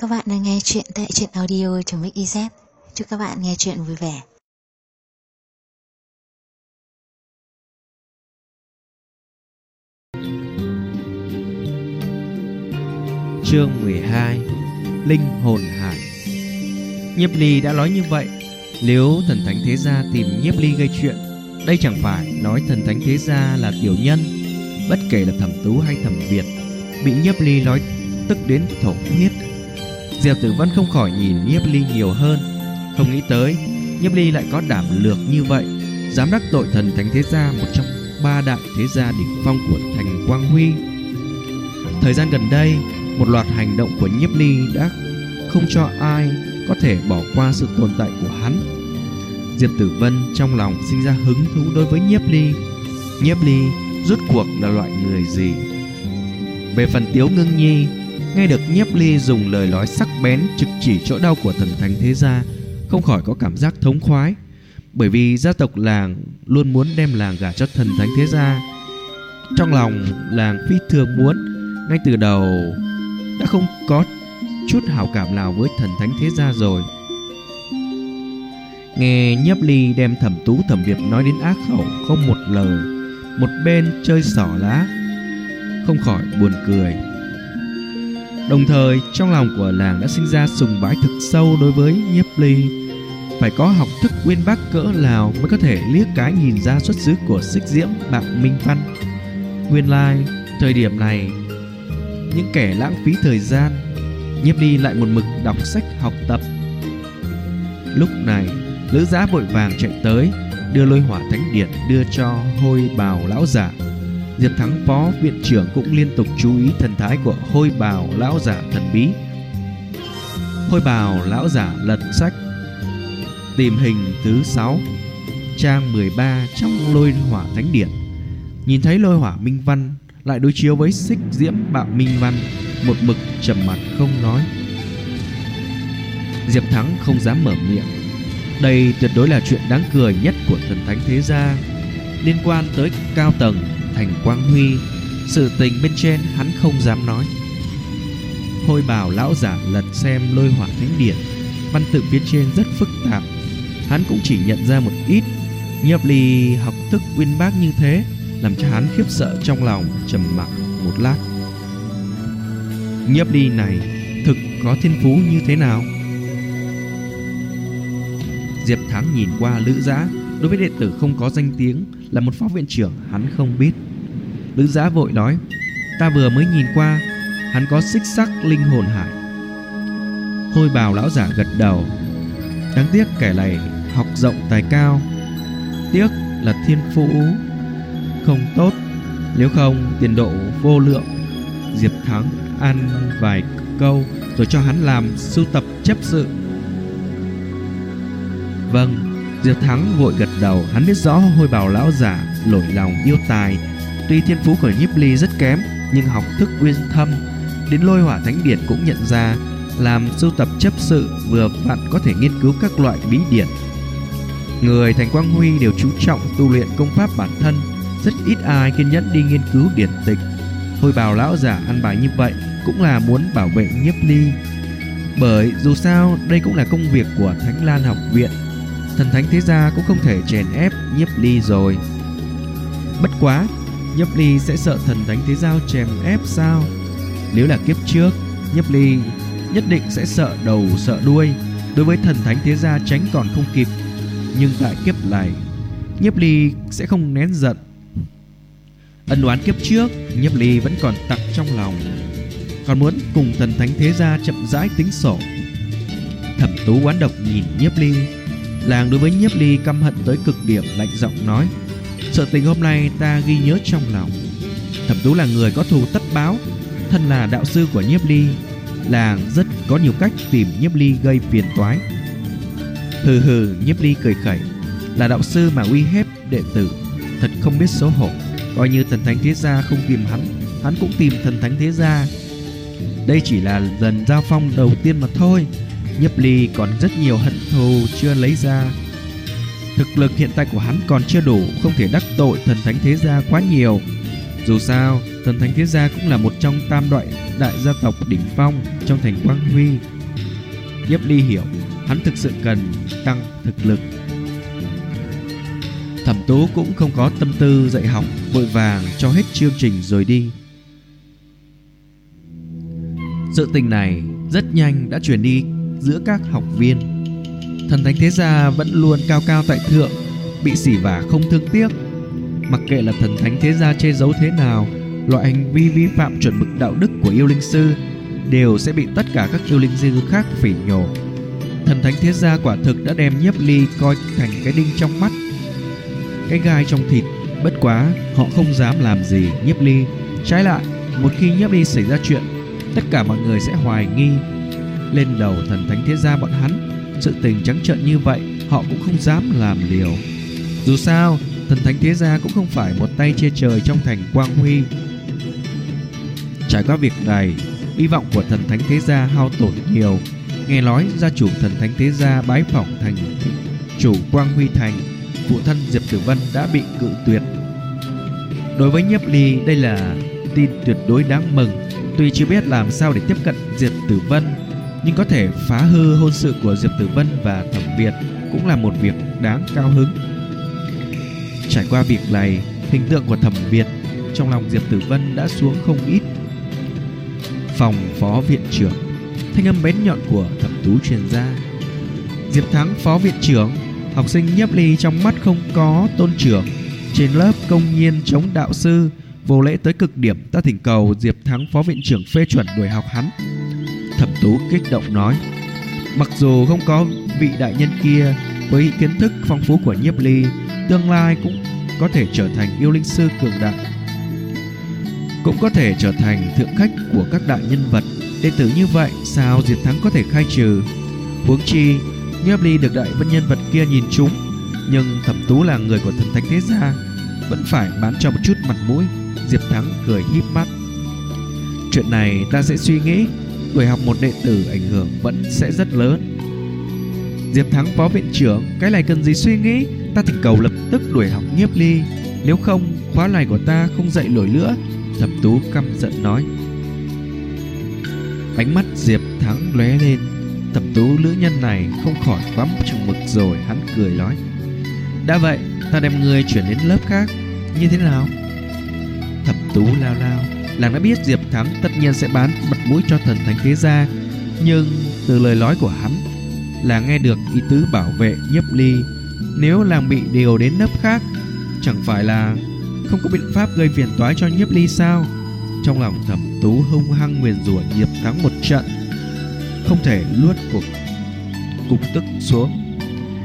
Các bạn đang nghe chuyện tại truyện audio.mix.iz. Chúc các bạn nghe chuyện vui vẻ. Chương 12: Linh hồn hải. Nhiếp Ly đã nói như vậy, nếu thần thánh thế gia tìm Nhiếp Ly gây chuyện, đây chẳng phải nói thần thánh thế gia là tiểu nhân. Bất kể là Thẩm Tú hay Thẩm Việt, bị Nhiếp Ly nói tức đến thổ huyết. Diệp Tử Vân không khỏi nhìn Nhiếp Ly nhiều hơn, không nghĩ tới Nhiếp Ly lại có đảm lược như vậy, dám đắc tội thần thánh thế gia, một trong ba đại thế gia đỉnh phong của thành Quang Huy. Thời gian gần đây, một loạt hành động của Nhiếp Ly đã không cho ai có thể bỏ qua sự tồn tại của hắn. Diệp Tử Vân trong lòng sinh ra hứng thú đối với Nhiếp Ly. Nhiếp Ly rốt cuộc là loại người gì? Về phần Tiếu Ngưng Nhi, nghe được Nhiếp Ly dùng lời nói sắc bén trực chỉ chỗ đau của thần thánh thế gia, không khỏi có cảm giác thống khoái. Bởi vì gia tộc làng luôn muốn đem làng gả cho thần thánh thế gia. Trong lòng làng phi thường muốn, ngay từ đầu đã không có chút hảo cảm nào với thần thánh thế gia rồi. Nghe Nhiếp Ly đem Thẩm Tú Thẩm Việt nói đến ác khẩu không một lời, một bên chơi xỏ lá, không khỏi buồn cười. Đồng thời trong lòng của làng đã sinh ra sùng bái thực sâu đối với Nhiếp Ly. Phải có học thức uyên bác cỡ nào mới có thể liếc cái nhìn ra xuất xứ của Xích Diễm Bạc Minh Văn. Nguyên lai thời điểm này, những kẻ lãng phí thời gian, Nhiếp Ly lại một mực đọc sách học tập. Lúc này Lữ Giá vội vàng chạy tới, đưa Lôi Hỏa Thánh Điển đưa cho Hôi Bào lão giả. Diệp Thắng phó viện trưởng cũng liên tục chú ý thần thái của Hôi Bào lão giả thần bí. Hôi Bào lão giả lật sách tìm hình thứ 6, trang 13 trong Lôi Hỏa Thánh Điển. Nhìn thấy Lôi Hỏa Minh Văn lại đối chiếu với Xích Diễm Bạo Minh Văn, một mực trầm mặt không nói. Diệp Thắng không dám mở miệng. Đây tuyệt đối là chuyện đáng cười nhất của thần thánh thế gia, liên quan tới cao tầng thành Quang Huy. Sự tình bên trên hắn không dám nói. Hôi Bào lão giả lật xem Lôi Hỏa Thánh Điển, văn tự phía trên rất phức tạp, hắn cũng chỉ nhận ra một ít. Nhiếp Ly học thức uyên bác như thế làm cho hắn khiếp sợ trong lòng, trầm mặc một lát. Nhiếp Ly này thực có thiên phú như thế nào? Diệp Thắng nhìn qua Lữ Giá, đối với đệ tử không có danh tiếng là một phó viện trưởng hắn không biết. Lữ Giá vội nói, ta vừa mới nhìn qua, hắn có xích sắc linh hồn hải. Hôi Bào lão giả gật đầu. Đáng tiếc kẻ này học rộng tài cao, tiếc là thiên phú không tốt, nếu không tiền độ vô lượng. Diệp Thắng ăn vài câu rồi cho hắn làm sưu tập chấp sự. Vâng. Diệp Thắng vội gật đầu. Hắn biết rõ Hôi Bào lão giả nổi lòng yêu tài. Tuy thiên phú của Nhiếp Ly rất kém, nhưng học thức uyên thâm. Đến Lôi Hỏa Thánh Điển cũng nhận ra, làm sưu tập chấp sự vừa vặn có thể nghiên cứu các loại bí điển. Người thành Quang Huy đều chú trọng tu luyện công pháp bản thân, rất ít ai kiên nhẫn đi nghiên cứu điển tịch. Hôi Bào lão giả ăn bài như vậy cũng là muốn bảo vệ Nhiếp Ly, bởi dù sao đây cũng là công việc của Thánh Lan học viện. Thần thánh thế gia cũng không thể chèn ép Nhiếp Ly rồi. Bất quá, Nhiếp Ly sẽ sợ thần thánh thế gia chèn ép sao? Nếu là kiếp trước, Nhiếp Ly nhất định sẽ sợ đầu sợ đuôi, đối với thần thánh thế gia tránh còn không kịp. Nhưng tại kiếp này, Nhiếp Ly sẽ không nén giận. Ân oán kiếp trước, Nhiếp Ly vẫn còn tặc trong lòng, còn muốn cùng thần thánh thế gia chậm rãi tính sổ. Thẩm Tú oán độc nhìn Nhiếp Ly. Làng đối với Nhiếp Ly căm hận tới cực điểm, lạnh giọng nói, sự tình hôm nay ta ghi nhớ trong lòng. Thẩm Tú là người có thù tất báo, thân là đạo sư của Nhiếp Ly, làng rất có nhiều cách tìm Nhiếp Ly gây phiền toái. Hừ hừ. Nhiếp Ly cười khẩy, là đạo sư mà uy hiếp đệ tử, thật không biết xấu hổ. Coi như thần thánh thế gia không tìm hắn, hắn cũng tìm thần thánh thế gia. Đây chỉ là lần giao phong đầu tiên mà thôi. Nhiếp Ly còn rất nhiều hận thù chưa lấy ra. Thực lực hiện tại của hắn còn chưa đủ, không thể đắc tội thần thánh thế gia quá nhiều. Dù sao Thần Thánh Thế Gia cũng là một trong tam đại gia tộc đỉnh phong trong thành Quang Huy. Nhiếp Ly hiểu hắn thực sự cần tăng thực lực. Thẩm Tú cũng không có tâm tư dạy học, vội vàng cho hết chương trình rồi đi. Sự tình này rất nhanh đã truyền đi giữa các học viên. Thần Thánh Thế Gia vẫn luôn cao cao tại thượng, bị sỉ vả không thương tiếc. Mặc kệ là Thần Thánh Thế Gia che giấu thế nào, loại hành vi vi phạm chuẩn mực đạo đức của yêu linh sư đều sẽ bị tất cả các yêu linh sư khác phỉ nhổ. Thần Thánh Thế Gia quả thực đã đem Nhiếp Ly coi thành cái đinh trong mắt, cái gai trong thịt. Bất quá họ không dám làm gì Nhiếp Ly. Trái lại, một khi Nhiếp Ly xảy ra chuyện, tất cả mọi người sẽ hoài nghi lên đầu Thần Thánh Thế Gia bọn hắn. Sự tình trắng trợn như vậy họ cũng không dám làm liều. Dù sao, Thần Thánh Thế Gia cũng không phải một tay che trời trong thành Quang Huy. Trải qua việc này, hy vọng của Thần Thánh Thế Gia hao tổn nhiều. Nghe nói gia chủ Thần Thánh Thế Gia bái phỏng thành chủ Quang Huy thành, phụ thân Diệp Tử Vân đã bị cự tuyệt. Đối với Nhiếp Ly, đây là tin tuyệt đối đáng mừng. Tuy chưa biết làm sao để tiếp cận Diệp Tử Vân, nhưng có thể phá hư hôn sự của Diệp Tử Vân và Thẩm Việt cũng là một việc đáng cao hứng. Trải qua việc này, hình tượng của Thẩm Việt trong lòng Diệp Tử Vân đã xuống không ít. Phòng phó viện trưởng, thanh âm bén nhọn của Thẩm Tú truyền ra. Diệp Thắng phó viện trưởng, học sinh Nhiếp Ly trong mắt không có tôn trưởng, trên lớp công nhiên chống đạo sư, vô lễ tới cực điểm. Ta thỉnh cầu Diệp Thắng phó viện trưởng phê chuẩn đuổi học hắn. Thẩm Tú kích động nói. Mặc dù không có vị đại nhân kia, với kiến thức phong phú của Nhiếp Ly, tương lai cũng có thể trở thành yêu linh sư cường đại, cũng có thể trở thành thượng khách của các đại nhân vật. Đệ tử như vậy sao Diệp Thắng có thể khai trừ? Huống chi Nhiếp Ly được đại nhân vật kia nhìn trúng, nhưng Thẩm Tú là người của Thần Thánh Thế Gia, vẫn phải bán cho một chút mặt mũi. Diệp Thắng cười híp mắt. Chuyện này ta sẽ suy nghĩ. Đuổi học một đệ tử ảnh hưởng vẫn sẽ rất lớn. Diệp Thắng phó viện trưởng, cái này cần gì suy nghĩ? Ta thỉnh cầu lập tức đuổi học Nhiếp Ly, nếu không khóa này của ta không dạy nổi nữa. Thẩm Tú căm giận nói. Ánh mắt Diệp Thắng lóe lên. Thẩm Tú nữ nhân này không khỏi quá chừng mực rồi. Hắn cười nói. Đã vậy, ta đem ngươi chuyển đến lớp khác, như thế nào? Thẩm Tú lao lao. Nàng đã biết Diệp Thắng tất nhiên sẽ bán mặt mũi cho Thần Thánh Thế Gia, nhưng từ lời nói của hắn là nghe được ý tứ bảo vệ Nhiếp Ly. Nếu nàng bị điều đến lớp khác, chẳng phải là không có biện pháp gây phiền toái cho Nhiếp Ly sao? Trong lòng Thẩm Tú hung hăng nguyền rủa Diệp Thắng một trận, không thể luốt cục tức xuống.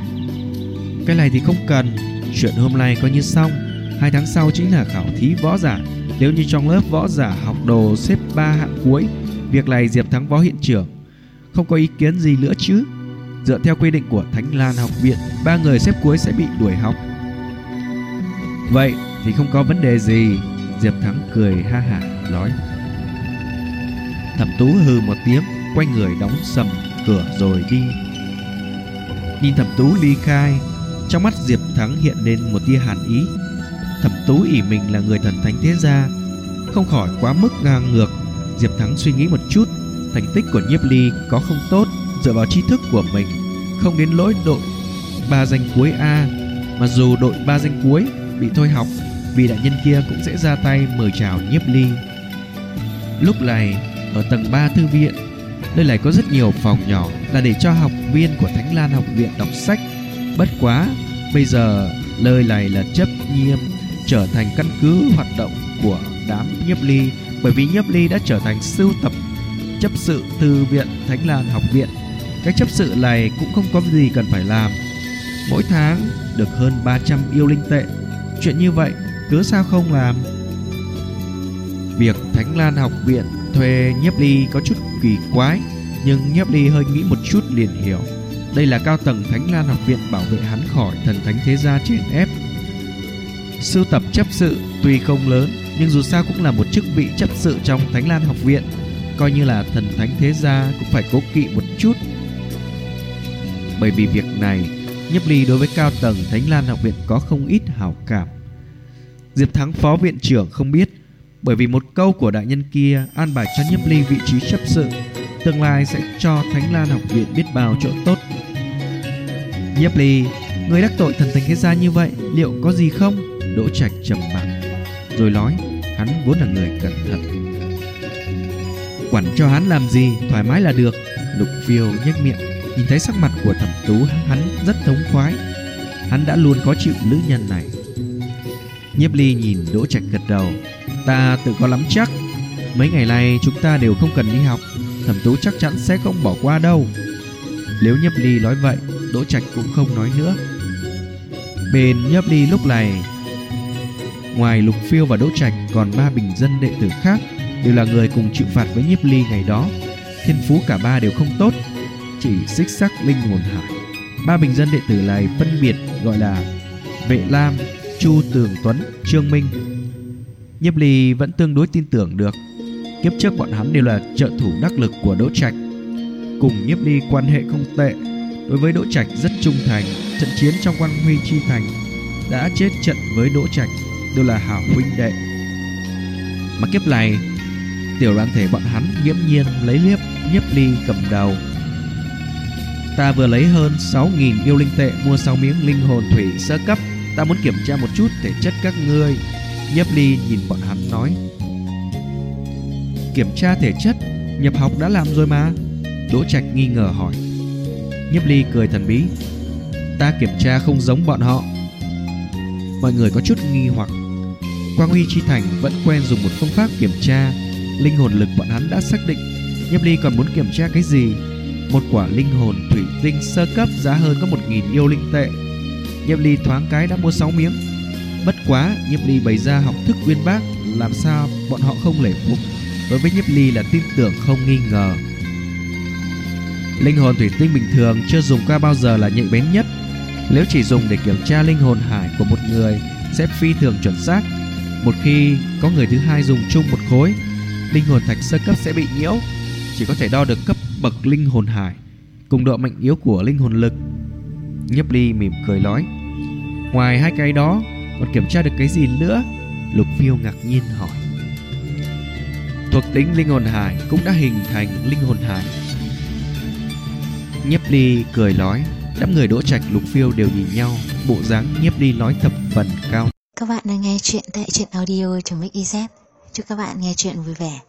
Cái này thì không cần. Chuyện hôm nay coi như xong. 2 tháng sau chính là khảo thí võ giả. Nếu như trong lớp võ giả học đồ xếp 3 hạng cuối, việc này Diệp Thắng phó hiện trưởng không có ý kiến gì nữa chứ? Dựa theo quy định của Thánh Lan học viện, 3 người xếp cuối sẽ bị đuổi học. Vậy thì không có vấn đề gì. Diệp Thắng cười ha hả nói. Thẩm Tú hừ một tiếng, quay người đóng sầm cửa rồi đi. Nhìn Thẩm Tú ly khai, trong mắt Diệp Thắng hiện lên một tia hàn ý. Thẩm Tú ỷ mình là người Thần Thánh Thế Gia, không khỏi quá mức ngang ngược. Diệp Thắng suy nghĩ một chút, thành tích của Nhiếp Ly có không tốt, dựa vào tri thức của mình không đến lỗi đội 3 danh cuối A. Mà dù đội 3 danh cuối bị thôi học, vị đại nhân kia cũng sẽ ra tay mời chào Nhiếp Ly. Lúc này ở tầng 3 thư viện, nơi này có rất nhiều phòng nhỏ là để cho học viên của Thánh Lan học viện đọc sách. Bất quá bây giờ nơi này là chấp nghiêm trở thành căn cứ hoạt động của đám Nhiếp Ly, bởi vì Nhiếp Ly đã trở thành sưu tập chấp sự thư viện Thánh Lan học viện. Cái chấp sự này cũng không có gì cần phải làm, mỗi tháng được hơn 300 yêu linh tệ. Chuyện như vậy cứ sao không làm? Việc Thánh Lan học viện thuê Nhiếp Ly có chút kỳ quái, nhưng Nhiếp Ly hơi nghĩ một chút liền hiểu. Đây là cao tầng Thánh Lan học viện bảo vệ hắn khỏi Thần Thánh Thế Gia chèn ép. Sưu tập chấp sự tuy không lớn, nhưng dù sao cũng là một chức vị chấp sự trong Thánh Lan học viện, coi như là Thần Thánh Thế Gia cũng phải cố kỵ một chút. Bởi vì việc này, Nhiếp Ly đối với cao tầng Thánh Lan học viện có không ít hảo cảm. Diệp Thắng phó viện trưởng không biết bởi vì một câu của đại nhân kia an bài cho Nhiếp Ly vị trí chấp sự, tương lai sẽ cho Thánh Lan học viện biết bao chỗ tốt. Nhiếp Ly, người đắc tội thần thánh thế gia như vậy, liệu có gì không? Đỗ Trạch trầm mặc, rồi nói, hắn vốn là người cẩn thận. Quản cho hắn làm gì, thoải mái là được. Lục Phiêu nhếch miệng, nhìn thấy sắc mặt của Thẩm Tú, hắn rất thống khoái. Hắn đã luôn khó chịu nữ nhân này. Nhiếp Ly nhìn Đỗ Trạch gật đầu, ta tự có lắm chắc. Mấy ngày nay chúng ta đều không cần đi học, Thẩm Tú chắc chắn sẽ không bỏ qua đâu. Nếu Nhiếp Ly nói vậy, Đỗ Trạch cũng không nói nữa. Bên Nhiếp Ly lúc này, ngoài Lục Phiêu và Đỗ Trạch, còn 3 bình dân đệ tử khác đều là người cùng chịu phạt với Nhiếp Ly ngày đó. Thiên phú cả 3 đều không tốt, chỉ xích sắc linh hồn hải. 3 bình dân đệ tử này phân biệt gọi là Vệ Lam, Chu Tường Tuấn, Trương Minh. Nhiếp Ly vẫn tương đối tin tưởng được. Kiếp trước bọn hắn đều là trợ thủ đắc lực của Đỗ Trạch, cùng Nhiếp Ly quan hệ không tệ. Đối với Đỗ Trạch rất trung thành. Trận chiến trong Quan Huy Chi Thành đã chết trận với Đỗ Trạch đều là hảo huynh đệ. Mà kiếp này tiểu đoàn thể bọn hắn nghiễm nhiên lấy Nhiếp Ly cầm đầu. Ta vừa lấy hơn 6.000 yêu linh tệ mua 6 miếng linh hồn thủy sơ cấp. Ta muốn kiểm tra một chút thể chất các ngươi. Nhiếp Ly nhìn bọn hắn nói. Kiểm tra thể chất? Nhập học đã làm rồi mà. Đỗ Trạch nghi ngờ hỏi. Nhiếp Ly cười thần bí. Ta kiểm tra không giống bọn họ. Mọi người có chút nghi hoặc. Quang Huy Chi Thành vẫn quen dùng một phương pháp kiểm tra. Linh hồn lực bọn hắn đã xác định. Nhiếp Ly còn muốn kiểm tra cái gì? Một quả linh hồn thủy tinh sơ cấp giá hơn có 1.000 yêu linh tệ. Nhiếp Ly thoáng cái đã mua 6 miếng. Bất quá Nhiếp Ly bày ra học thức uyên bác, làm sao bọn họ không lễ phục. Đối với Nhiếp Ly là tin tưởng không nghi ngờ. Linh hồn thủy tinh bình thường chưa dùng qua bao giờ là nhạy bén nhất. Nếu chỉ dùng để kiểm tra linh hồn hải của một người sẽ phi thường chuẩn xác. Một khi có người thứ hai dùng chung một khối, linh hồn thạch sơ cấp sẽ bị nhiễu. Chỉ có thể đo được cấp bậc linh hồn hải cùng độ mạnh yếu của linh hồn lực. Nhiếp Ly mỉm cười nói. Ngoài hai cái đó còn kiểm tra được cái gì nữa? Lục Phiêu ngạc nhiên hỏi. Thuộc tính linh hồn hải cũng đã hình thành linh hồn hải. Nhiếp Ly cười nói. Đám người Đỗ Trạch, Lục Phiêu đều nhìn nhau. Bộ dáng Nhiếp Ly nói thập phần cao. Các bạn đang nghe chuyện tại truyện audio.mix.iz. Chúc các bạn nghe chuyện vui vẻ.